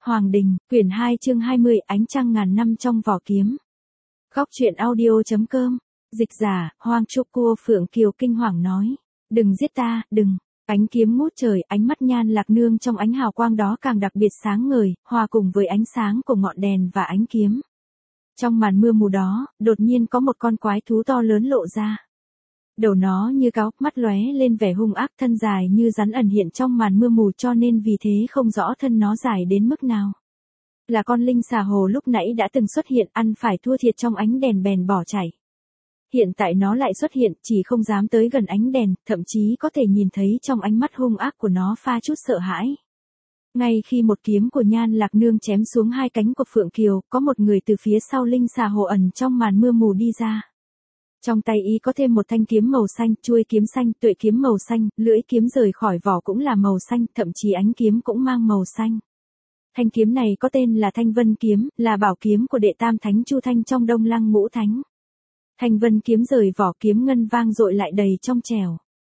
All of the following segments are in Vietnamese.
Hoàng Đình, quyển 2 chương 20, ánh trăng ngàn năm trong vỏ kiếm. Góc truyện audio.com, dịch giả, Hoang Trúc Cua Phượng Kiều kinh hoàng nói. Đừng giết ta, đừng. Ánh kiếm ngút trời, ánh mắt Nhan Lạc Nương trong ánh hào quang đó càng đặc biệt sáng ngời, hòa cùng với ánh sáng của ngọn đèn và ánh kiếm. Trong màn mưa mù đó, đột nhiên có một con quái thú to lớn lộ ra. Đầu nó như cáo, mắt lóe lên vẻ hung ác, thân dài như rắn ẩn hiện trong màn mưa mù, cho nên vì thế không rõ thân nó dài đến mức nào. Là con linh xà hồ lúc nãy đã từng xuất hiện, ăn phải thua thiệt trong ánh đèn bèn bỏ chạy. Hiện tại nó lại xuất hiện, chỉ không dám tới gần ánh đèn, thậm chí có thể nhìn thấy trong ánh mắt hung ác của nó pha chút sợ hãi. Ngay khi một kiếm của Nhan Lạc Nương chém xuống hai cánh của Phượng Kiều, có một người từ phía sau linh xà hồ ẩn trong màn mưa mù đi ra. Trong tay y có thêm một thanh kiếm màu xanh, chuôi kiếm xanh, tuệ kiếm màu xanh, lưỡi kiếm rời khỏi vỏ cũng là màu xanh, thậm chí ánh kiếm cũng mang màu xanh. Thanh kiếm này có tên là Thanh Vân kiếm, là bảo kiếm của đệ tam thánh Chu Thanh trong Đông Lăng Ngũ Thánh. Thanh Vân kiếm rời vỏ, kiếm ngân vang dội lại đầy trong trẻo.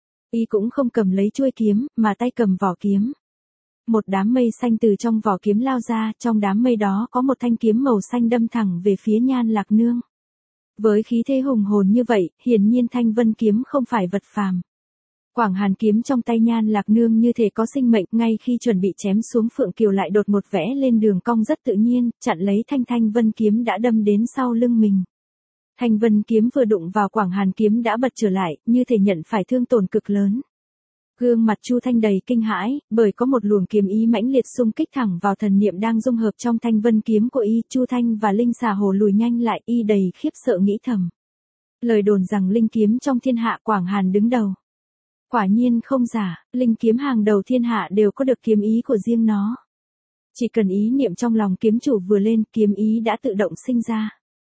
Y cũng không cầm lấy chuôi kiếm, mà tay cầm vỏ kiếm. Một đám mây xanh từ trong vỏ kiếm lao ra, trong đám mây đó có một thanh kiếm màu xanh đâm thẳng về phía Nhan Lạc Nương. Với khí thế hùng hồn như vậy, hiển nhiên Thanh Vân kiếm không phải vật phàm. Quảng Hàn kiếm trong tay Nhan Lạc Nương như thể có sinh mệnh, ngay khi chuẩn bị chém xuống Phượng Kiều lại đột ngột vẽ lên đường cong rất tự nhiên, chặn lấy Thanh Vân kiếm đã đâm đến sau lưng mình. Thanh Vân kiếm vừa đụng vào Quảng Hàn kiếm đã bật trở lại, như thể nhận phải thương tổn cực lớn. Gương mặt Chu Thanh đầy kinh hãi, bởi có một luồng kiếm ý mãnh liệt xung kích thẳng vào thần niệm đang dung hợp trong Thanh Vân kiếm của y. Chu Thanh và linh xà hồ lùi nhanh lại, y đầy khiếp sợ nghĩ thầm. Lời đồn rằng linh kiếm trong thiên hạ Quảng Hàn đứng đầu. Quả nhiên không giả, linh kiếm hàng đầu thiên hạ đều có được kiếm ý của riêng nó. Chỉ cần ý niệm trong lòng kiếm chủ vừa lên, kiếm ý đã tự động sinh ra.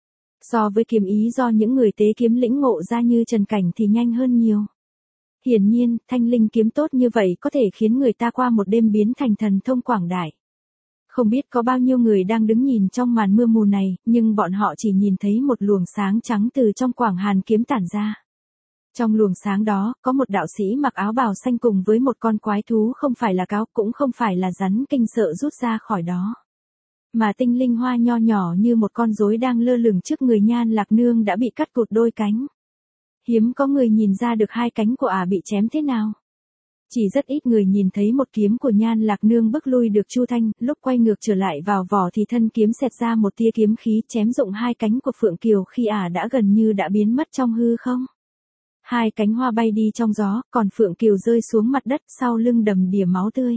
So với kiếm ý do những người tế kiếm lĩnh ngộ ra như Trần Cảnh thì nhanh hơn nhiều. Hiển nhiên, thanh linh kiếm tốt như vậy có thể khiến người ta qua một đêm biến thành thần thông quảng đại. Không biết có bao nhiêu người đang đứng nhìn trong màn mưa mù này, nhưng bọn họ chỉ nhìn thấy một luồng sáng trắng từ trong Quảng Hàn kiếm tản ra. Trong luồng sáng đó, có một đạo sĩ mặc áo bào xanh cùng với một con quái thú không phải là cáo, cũng không phải là rắn kinh sợ rút ra khỏi đó. Mà tinh linh hoa nho nhỏ như một con rối đang lơ lửng trước người Nhan Lạc Nương đã bị cắt cụt đôi cánh. Hiếm có người nhìn ra được hai cánh của bị chém thế nào. Chỉ rất ít người nhìn thấy một kiếm của Nhan Lạc Nương bức lui được Chu Thanh, lúc quay ngược trở lại vào vỏ thì thân kiếm xẹt ra một tia kiếm khí chém rụng hai cánh của Phượng Kiều khi đã gần như đã biến mất trong hư không. Hai cánh hoa bay đi trong gió, còn Phượng Kiều rơi xuống mặt đất sau lưng đầm đìa máu tươi.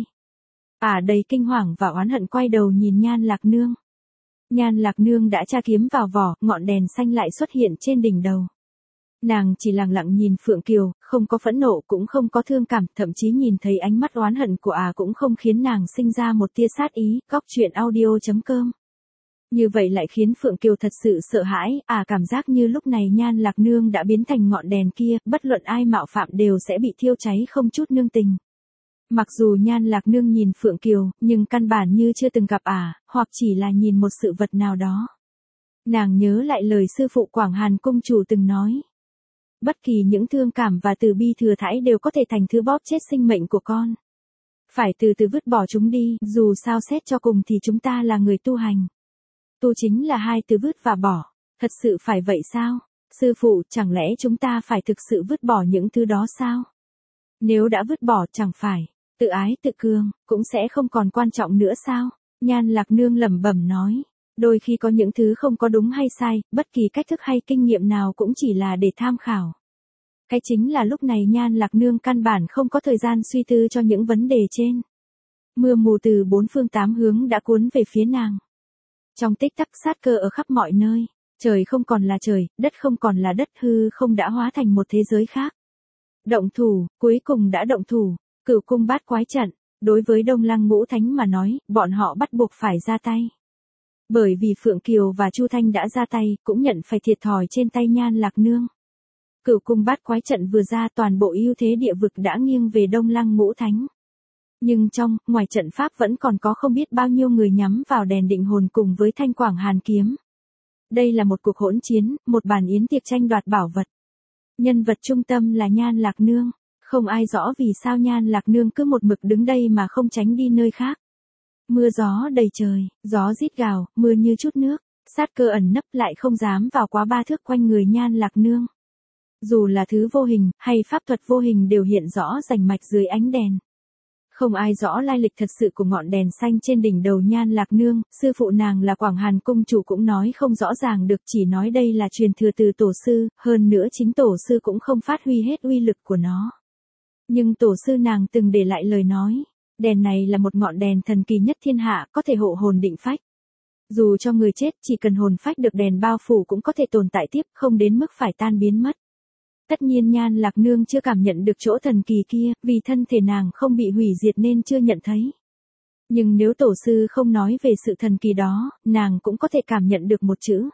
Đầy kinh hoàng và oán hận quay đầu nhìn Nhan Lạc Nương. Nhan Lạc Nương đã tra kiếm vào vỏ, ngọn đèn xanh lại xuất hiện trên đỉnh đầu. Nàng chỉ lặng lặng nhìn Phượng Kiều, không có phẫn nộ cũng không có thương cảm, thậm chí nhìn thấy ánh mắt oán hận của cũng không khiến nàng sinh ra một tia sát ý. Góc truyện audio.com. Như vậy lại khiến Phượng Kiều thật sự sợ hãi, cảm giác như lúc này Nhan Lạc Nương đã biến thành ngọn đèn kia, bất luận ai mạo phạm đều sẽ bị thiêu cháy không chút nương tình. Mặc dù Nhan Lạc Nương nhìn Phượng Kiều, nhưng căn bản như chưa từng gặp hoặc chỉ là nhìn một sự vật nào đó. Nàng nhớ lại lời sư phụ Quảng Hàn cung chủ từng nói. Bất kỳ những thương cảm và từ bi thừa thãi đều có thể thành thứ bóp chết sinh mệnh của con. Phải từ từ vứt bỏ chúng đi, dù sao xét cho cùng thì chúng ta là người tu hành. Tu chính là hai từ vứt và bỏ. Thật sự phải vậy sao? Sư phụ, chẳng lẽ chúng ta phải thực sự vứt bỏ những thứ đó sao? Nếu đã vứt bỏ chẳng phải, tự ái tự cường, cũng sẽ không còn quan trọng nữa sao? Nhan Lạc Nương lẩm bẩm nói. Đôi khi có những thứ không có đúng hay sai, bất kỳ cách thức hay kinh nghiệm nào cũng chỉ là để tham khảo. Cái chính là lúc này Nhan Lạc Nương căn bản không có thời gian suy tư cho những vấn đề trên. Mưa mù từ bốn phương tám hướng đã cuốn về phía nàng. Trong tích tắc sát cơ ở khắp mọi nơi, trời không còn là trời, đất không còn là đất, hư không đã hóa thành một thế giới khác. Động thủ, cuối cùng đã động thủ, Cửu Cung Bát Quái trận, đối với Đông Lăng Ngũ Thánh mà nói, bọn họ bắt buộc phải ra tay. Bởi vì Phượng Kiều và Chu Thanh đã ra tay, cũng nhận phải thiệt thòi trên tay Nhan Lạc Nương. Cửu Cung Bát Quái trận vừa ra, toàn bộ ưu thế địa vực đã nghiêng về Đông Lăng Ngũ Thánh. Nhưng ngoài trận pháp vẫn còn có không biết bao nhiêu người nhắm vào đèn định hồn cùng với thanh Quảng Hàn kiếm. Đây là một cuộc hỗn chiến, một bàn yến tiệc tranh đoạt bảo vật. Nhân vật trung tâm là Nhan Lạc Nương. Không ai rõ vì sao Nhan Lạc Nương cứ một mực đứng đây mà không tránh đi nơi khác. Mưa gió đầy trời, gió rít gào, mưa như chút nước, sát cơ ẩn nấp lại không dám vào quá 3 thước quanh người Nhan Lạc Nương. Dù là thứ vô hình, hay pháp thuật vô hình đều hiện rõ rành mạch dưới ánh đèn. Không ai rõ lai lịch thật sự của ngọn đèn xanh trên đỉnh đầu Nhan Lạc Nương, sư phụ nàng là Quảng Hàn Cung chủ cũng nói không rõ ràng được, chỉ nói đây là truyền thừa từ tổ sư, hơn nữa chính tổ sư cũng không phát huy hết uy lực của nó. Nhưng tổ sư nàng từng để lại lời nói, đèn này là một ngọn đèn thần kỳ nhất thiên hạ, có thể hộ hồn định phách. Dù cho người chết chỉ cần hồn phách được đèn bao phủ cũng có thể tồn tại tiếp, không đến mức phải tan biến mất. Tất nhiên Nhan Lạc Nương chưa cảm nhận được chỗ thần kỳ kia, vì thân thể nàng không bị hủy diệt nên chưa nhận thấy. Nhưng nếu tổ sư không nói về sự thần kỳ đó, nàng cũng có thể cảm nhận được một chữ.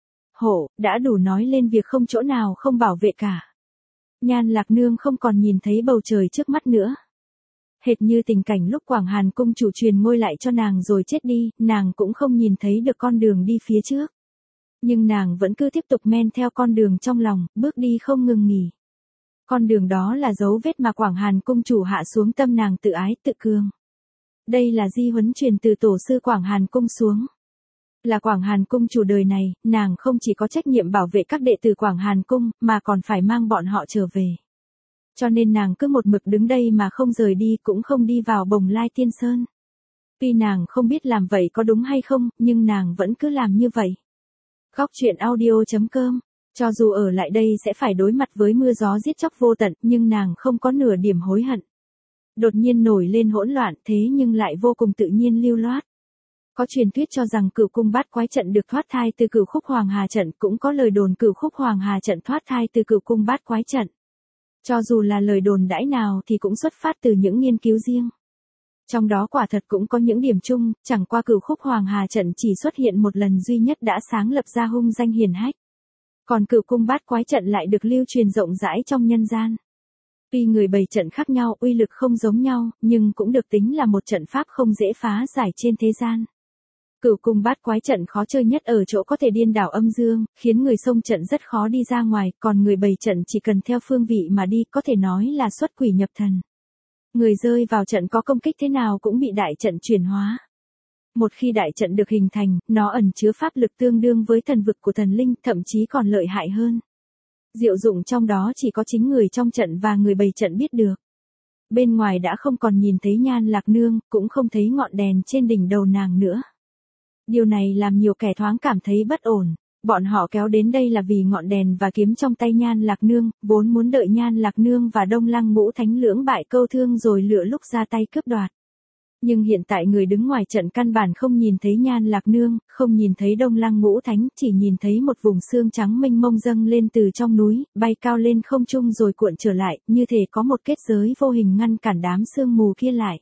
Hổ, đã đủ nói lên việc không chỗ nào không bảo vệ cả. Nhan Lạc Nương không còn nhìn thấy bầu trời trước mắt nữa. Hệt như tình cảnh lúc Quảng Hàn Cung chủ truyền ngôi lại cho nàng rồi chết đi, nàng cũng không nhìn thấy được con đường đi phía trước. Nhưng nàng vẫn cứ tiếp tục men theo con đường trong lòng, bước đi không ngừng nghỉ. Con đường đó là dấu vết mà Quảng Hàn Cung chủ hạ xuống tâm nàng tự ái tự cường. Đây là di huấn truyền từ tổ sư Quảng Hàn Cung xuống. Là Quảng Hàn Cung chủ đời này, nàng không chỉ có trách nhiệm bảo vệ các đệ tử Quảng Hàn Cung, mà còn phải mang bọn họ trở về. Cho nên nàng cứ một mực đứng đây mà không rời đi, cũng không đi vào Bồng Lai Tiên Sơn. Tuy nàng không biết làm vậy có đúng hay không, nhưng nàng vẫn cứ làm như vậy. Góc truyện audio.com. Cho dù ở lại đây sẽ phải đối mặt với mưa gió giết chóc vô tận, nhưng nàng không có nửa điểm hối hận. Đột nhiên nổi lên hỗn loạn thế nhưng lại vô cùng tự nhiên lưu loát. Có truyền thuyết cho rằng Cửu Cung Bát Quái trận được thoát thai từ Cửu Khúc Hoàng Hà trận, cũng có lời đồn Cửu Khúc Hoàng Hà trận thoát thai từ Cửu Cung Bát Quái trận. Cho dù là lời đồn đãi nào thì cũng xuất phát từ những nghiên cứu riêng. Trong đó quả thật cũng có những điểm chung, chẳng qua Cửu Khúc Hoàng Hà trận chỉ xuất hiện một lần duy nhất đã sáng lập ra hung danh hiển hách. Còn Cửu Cung Bát Quái trận lại được lưu truyền rộng rãi trong nhân gian. Tuy người bày trận khác nhau, uy lực không giống nhau, nhưng cũng được tính là một trận pháp không dễ phá giải trên thế gian. Cửu Cung Bát Quái trận khó chơi nhất ở chỗ có thể điên đảo âm dương, khiến người xông trận rất khó đi ra ngoài, còn người bày trận chỉ cần theo phương vị mà đi, có thể nói là xuất quỷ nhập thần. Người rơi vào trận có công kích thế nào cũng bị đại trận chuyển hóa. Một khi đại trận được hình thành, nó ẩn chứa pháp lực tương đương với thần vực của thần linh, thậm chí còn lợi hại hơn. Diệu dụng trong đó chỉ có chính người trong trận và người bày trận biết được. Bên ngoài đã không còn nhìn thấy Nhan Lạc Nương, cũng không thấy ngọn đèn trên đỉnh đầu nàng nữa. Điều này làm nhiều kẻ thoáng cảm thấy bất ổn. Bọn họ kéo đến đây là vì ngọn đèn và kiếm trong tay Nhan Lạc Nương, vốn muốn đợi Nhan Lạc Nương và Đông Lăng Ngũ Thánh lưỡng bại câu thương rồi lựa lúc ra tay cướp đoạt. Nhưng hiện tại người đứng ngoài trận căn bản không nhìn thấy Nhan Lạc Nương, không nhìn thấy Đông Lăng Ngũ Thánh, chỉ nhìn thấy một vùng xương trắng mênh mông dâng lên từ trong núi, bay cao lên không trung rồi cuộn trở lại, như thể có một kết giới vô hình ngăn cản đám sương mù kia lại.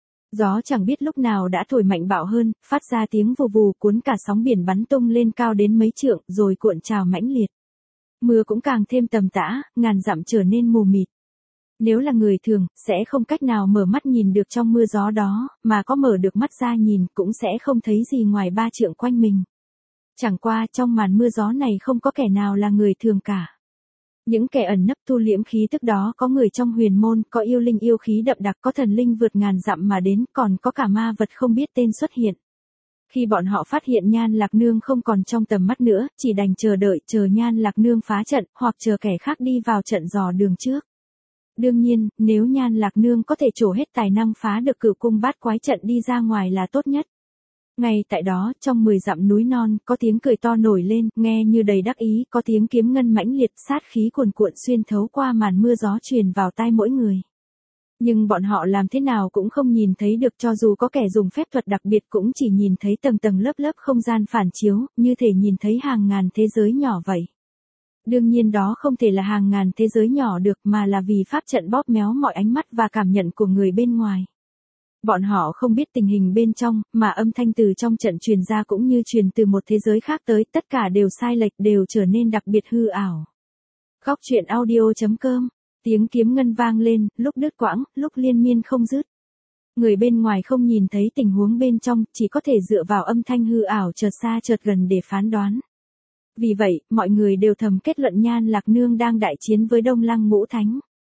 Gió chẳng biết lúc nào đã thổi mạnh bạo hơn, phát ra tiếng vù vù cuốn cả sóng biển bắn tung lên cao đến mấy trượng, rồi cuộn trào mãnh liệt. Mưa cũng càng thêm tầm tã, ngàn dặm trở nên mù mịt. Nếu là người thường, sẽ không cách nào mở mắt nhìn được trong mưa gió đó, mà có mở được mắt ra nhìn cũng sẽ không thấy gì ngoài 3 trượng quanh mình. Chẳng qua trong màn mưa gió này không có kẻ nào là người thường cả. Những kẻ ẩn nấp thu liễm khí tức đó có người trong huyền môn, có yêu linh yêu khí đậm đặc, có thần linh vượt ngàn dặm mà đến, còn có cả ma vật không biết tên xuất hiện. Khi bọn họ phát hiện Nhan Lạc Nương không còn trong tầm mắt nữa, chỉ đành chờ đợi, chờ Nhan Lạc Nương phá trận, hoặc chờ kẻ khác đi vào trận dò đường trước. Đương nhiên, nếu Nhan Lạc Nương có thể trổ hết tài năng phá được Cửu Cung Bát Quái trận đi ra ngoài là tốt nhất. Ngay tại đó, trong 10 dặm núi non, có tiếng cười to nổi lên, nghe như đầy đắc ý, có tiếng kiếm ngân mãnh liệt, sát khí cuồn cuộn xuyên thấu qua màn mưa gió truyền vào tai mỗi người. Nhưng bọn họ làm thế nào cũng không nhìn thấy được, cho dù có kẻ dùng phép thuật đặc biệt cũng chỉ nhìn thấy tầng tầng lớp lớp không gian phản chiếu, như thể nhìn thấy hàng ngàn thế giới nhỏ vậy. Đương nhiên đó không thể là hàng ngàn thế giới nhỏ được, mà là vì pháp trận bóp méo mọi ánh mắt và cảm nhận của người bên ngoài. Bọn họ không biết tình hình bên trong, mà âm thanh từ trong trận truyền ra cũng như truyền từ một thế giới khác tới, tất cả đều sai lệch, đều trở nên đặc biệt hư ảo. Góc truyện audio.com. Tiếng kiếm ngân vang lên, lúc đứt quãng, lúc liên miên không dứt. Người bên ngoài không nhìn thấy tình huống bên trong, chỉ có thể dựa vào âm thanh hư ảo chợt xa chợt gần để phán đoán. Vì vậy, mọi người đều thầm kết luận Nhan Lạc Nương đang đại chiến với Đông Lăng Ngũ Thánh.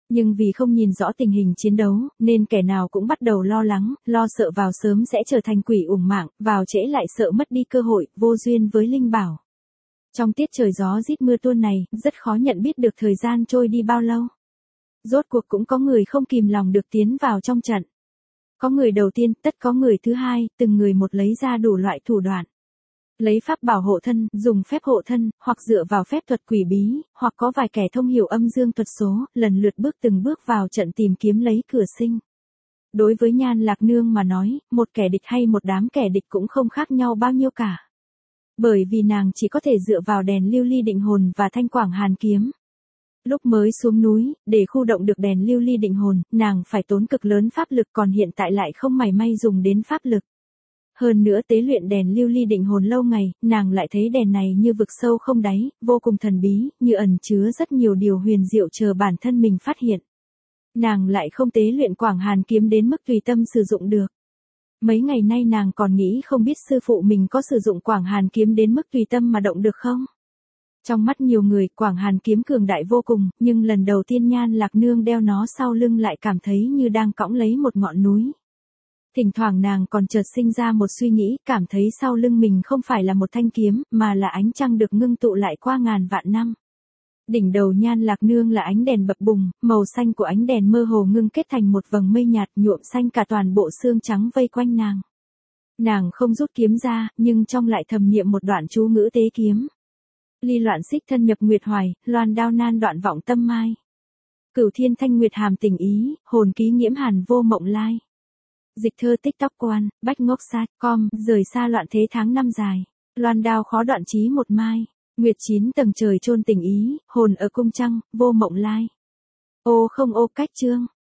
Nhưng vì không nhìn rõ tình hình chiến đấu, nên kẻ nào cũng bắt đầu lo lắng, lo sợ vào sớm sẽ trở thành quỷ uổng mạng, vào trễ lại sợ mất đi cơ hội, vô duyên với linh bảo. Trong tiết trời gió rít mưa tuôn này, rất khó nhận biết được thời gian trôi đi bao lâu. Rốt cuộc cũng có người không kìm lòng được tiến vào trong trận. Có người đầu tiên, tất có người thứ hai, từng người một lấy ra đủ loại thủ đoạn. Lấy pháp bảo hộ thân, dùng phép hộ thân, hoặc dựa vào phép thuật quỷ bí, hoặc có vài kẻ thông hiểu âm dương thuật số, lần lượt từng bước vào trận tìm kiếm lấy cửa sinh. Đối với Nhan Lạc Nương mà nói, một kẻ địch hay một đám kẻ địch cũng không khác nhau bao nhiêu cả. Bởi vì nàng chỉ có thể dựa vào đèn lưu ly định hồn và thanh quảng hàn kiếm. Lúc mới xuống núi, để khu động được đèn lưu ly định hồn, nàng phải tốn cực lớn pháp lực, còn hiện tại lại không mảy may dùng đến pháp lực. Hơn nữa tế luyện đèn lưu ly định hồn lâu ngày, nàng lại thấy đèn này như vực sâu không đáy, vô cùng thần bí, như ẩn chứa rất nhiều điều huyền diệu chờ bản thân mình phát hiện. Nàng lại không tế luyện quảng hàn kiếm đến mức tùy tâm sử dụng được. Mấy ngày nay nàng còn nghĩ không biết sư phụ mình có sử dụng quảng hàn kiếm đến mức tùy tâm mà động được không? Trong mắt nhiều người, quảng hàn kiếm cường đại vô cùng, nhưng lần đầu tiên Nhan Lạc Nương đeo nó sau lưng lại cảm thấy như đang cõng lấy một ngọn núi. Thỉnh thoảng nàng còn chợt sinh ra một suy nghĩ, cảm thấy sau lưng mình không phải là một thanh kiếm, mà là ánh trăng được ngưng tụ lại qua ngàn vạn năm. Đỉnh đầu Nhan Lạc Nương là ánh đèn bập bùng, màu xanh của ánh đèn mơ hồ ngưng kết thành một vầng mây nhạt nhuộm xanh cả toàn bộ xương trắng vây quanh nàng. Nàng không rút kiếm ra, nhưng trong lại thầm niệm một đoạn chú ngữ tế kiếm. Ly loạn xích thân nhập nguyệt hoài, loan đao nan đoạn vọng tâm mai. Cửu thiên thanh nguyệt hàm tình ý, hồn ký nghiễm hàn vô mộng lai. Dịch thơ TikTok quan, bách ngốc sát, com, rời xa loạn thế tháng năm dài. Loan đao khó đoạn chí một mai. Nguyệt 9 tầng trời chôn tình ý, hồn ở cung trăng, vô mộng lai. Ô không ô cách chương.